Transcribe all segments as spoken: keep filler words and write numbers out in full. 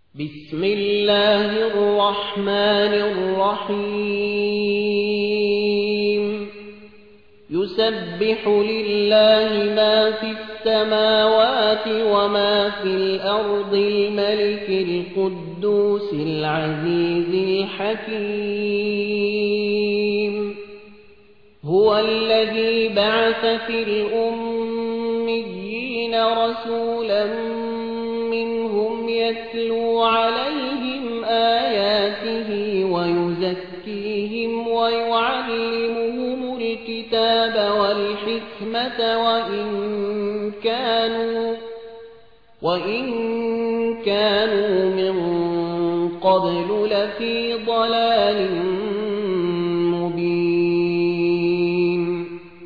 بسم الله الرحمن الرحيم يسبح لله ما في السماوات وما في الأرض الملك القدوس العزيز الحكيم هو الذي بعث في الأميين رسولا منهم يتلو عليهم آياته ويزكيهم ويعلمهم الكتاب والحكمة وإن كانوا وإن كانوا من قبل لفي ضلال مبين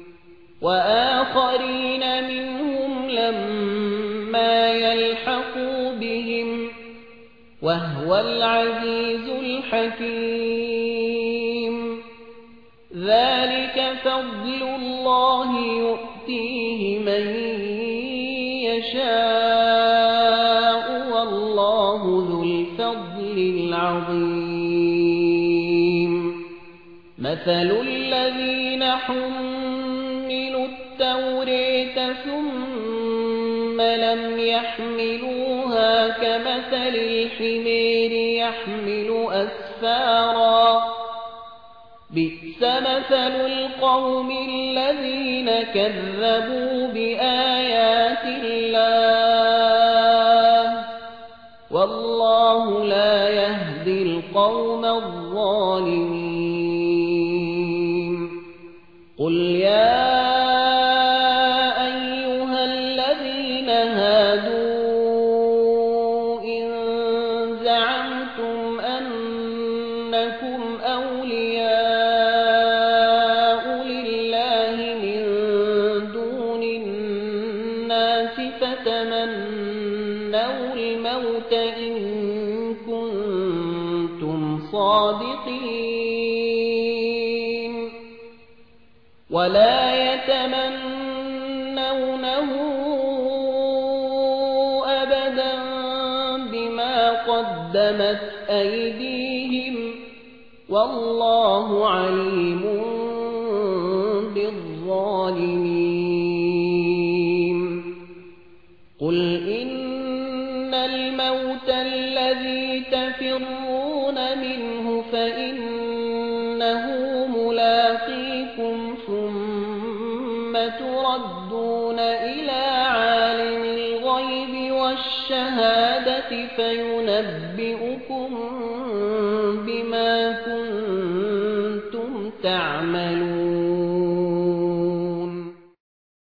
وآخرين منهم لما يلحقوا بهم وهو العزيز الحكيم ذلك فضل الله يؤتيه من يشاء والله ذو الفضل العظيم مثل الذين حملوا التوراة ثم لم يحملوها كمثل الحمير يحمل أسفارا بئس مثل القوم الذين كذبوا بآيات الله والله لا يهدي القوم الظالمين قل يا أيها الذين هادوا إن زعمتم أنكم أولياء لله من دون الناس فتمنوا الموت إن كنتم صادقين ولا يتمنونه أبدا بما قدمت أيديهم والله عليم بالظالمين قل إن الموت الذي تفرون منه فإنه ملاقيكم ثم تردون إلى عالم الغيب والشهادة فينبئكم بما كنتم تعملون